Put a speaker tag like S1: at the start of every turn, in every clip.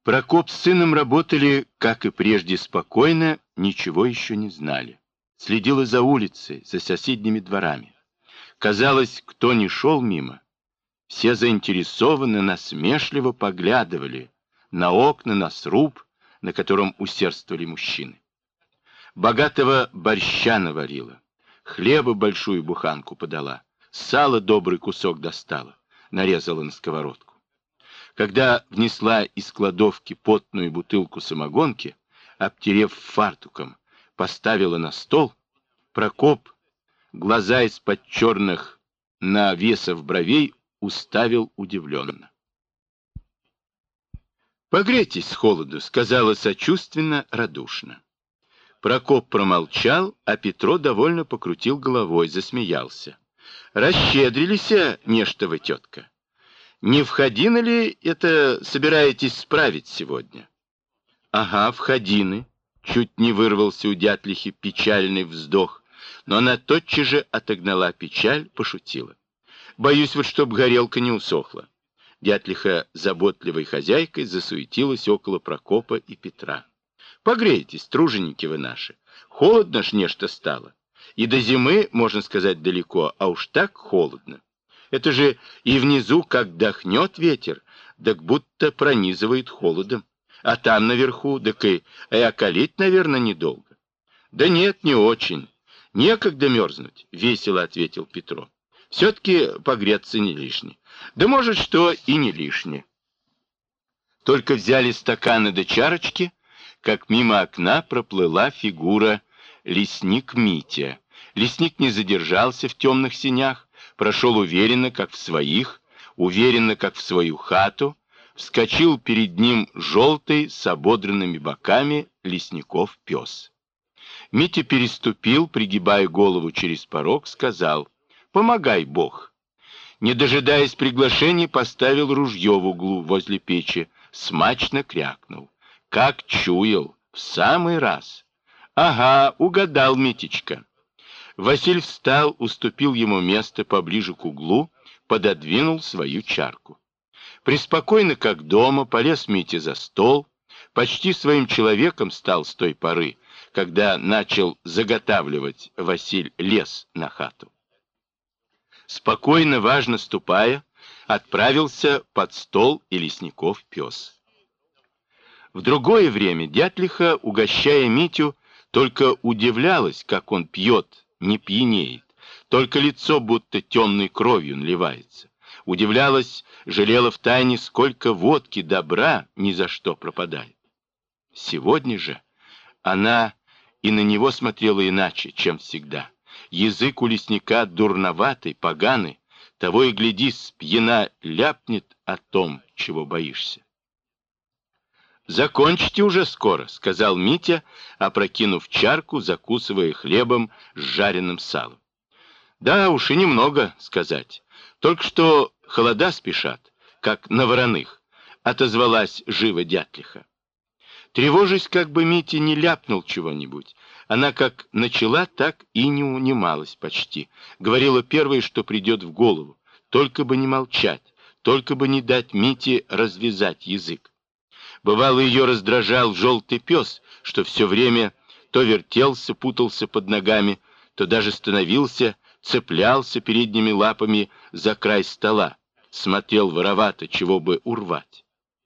S1: Прокоп с сыном работали, как и прежде, спокойно, ничего еще не знали. Следила за улицей, за соседними дворами. Казалось, кто ни шел мимо, все заинтересованно, насмешливо поглядывали на окна, на сруб, на котором усердствовали мужчины. Богатого борща наварила, хлеба большую буханку подала, сала добрый кусок достала, нарезала на сковородку. Когда внесла из кладовки потную бутылку самогонки, обтерев фартуком, поставила на стол, Прокоп, глаза из-под черных навесов бровей, уставил удивленно. «Погрейтесь с холоду», — сказала сочувственно, радушно. Прокоп промолчал, а Петро довольно покрутил головой, засмеялся. «Расщедрились, нечто вы, тетка. Не входины ли это собираетесь справить сегодня?» «Ага, входины», — чуть не вырвался у дятлихи печальный вздох, но она тотчас же отогнала печаль, пошутила. «Боюсь вот, чтоб горелка не усохла». Дятлиха заботливой хозяйкой засуетилась около Прокопа и Петра. «Погрейтесь, труженики вы наши. Холодно ж нечто стало. И до зимы, можно сказать, далеко, а уж так холодно. Это же и внизу, как дохнет ветер, так будто пронизывает холодом. А там наверху, так и околеть, наверное, недолго». «Да нет, не очень. Некогда мерзнуть», — весело ответил Петро. «Все-таки погреться не лишне. Да может, что и не лишнее». Только взяли стаканы до чарочки, как мимо окна проплыла фигура лесник Митя. Лесник не задержался в темных сенях, прошел уверенно, как в своих, уверенно, как в свою хату, вскочил перед ним желтый с ободранными боками лесников пес. Митя переступил, пригибая голову через порог, сказал: «Помогай, Бог». Не дожидаясь приглашения, поставил ружье в углу возле печи, смачно крякнул. Как чуял, в самый раз. Ага, угадал Митечка. Василь встал, уступил ему место поближе к углу, пододвинул свою чарку. Преспокойно, как дома, полез Митя за стол, почти своим человеком стал с той поры, когда начал заготавливать Василь лес на хату. Спокойно, важно ступая, отправился под стол и лесников пес. В другое время дятлиха, угощая Митю, только удивлялась, как он пьет, не пьянеет, только лицо будто темной кровью наливается. Удивлялась, жалела втайне, сколько водки добра ни за что пропадает. Сегодня же она и на него смотрела иначе, чем всегда. Язык у лесника дурноватый, поганый, того и гляди, спьяна ляпнет о том, чего боишься. «Закончите уже скоро», — сказал Митя, опрокинув чарку, закусывая хлебом с жареным салом. «Да уж и немного сказать. Только что холода спешат, как на вороных», — отозвалась живо дятлиха. Тревожась, как бы Митя не ляпнул чего-нибудь, она как начала, так и не унималась почти. Говорила первое, что придет в голову, только бы не молчать, только бы не дать Мите развязать язык. Бывало, ее раздражал желтый пес, что все время то вертелся, путался под ногами, то даже становился, цеплялся передними лапами за край стола, смотрел воровато, чего бы урвать.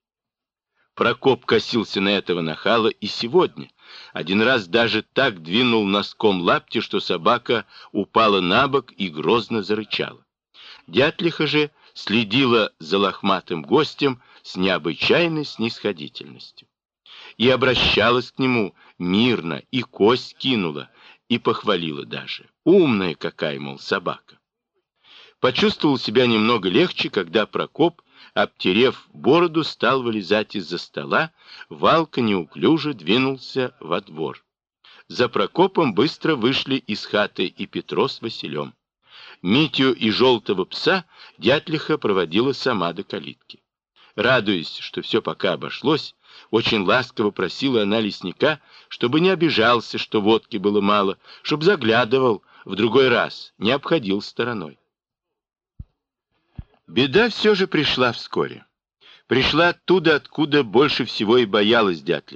S1: Прокоп косился на этого нахала и сегодня. Один раз даже так двинул носком лапти, что собака упала на бок и грозно зарычала. Дятлиха же следила за лохматым гостем с необычайной снисходительностью. И обращалась к нему мирно, и кость кинула, и похвалила даже. Умная какая, мол, собака. Почувствовал себя немного легче, когда Прокоп, обтерев бороду, стал вылезать из-за стола, Валка неуклюже двинулся во двор. За Прокопом быстро вышли из хаты и Петро с Василем. Митю и желтого пса дятлиха проводила сама до калитки. Радуясь, что все пока обошлось, очень ласково просила она лесника, чтобы не обижался, что водки было мало, чтоб заглядывал в другой раз, не обходил стороной. Беда все же пришла вскоре. Пришла оттуда, откуда больше всего и боялась Дятлова.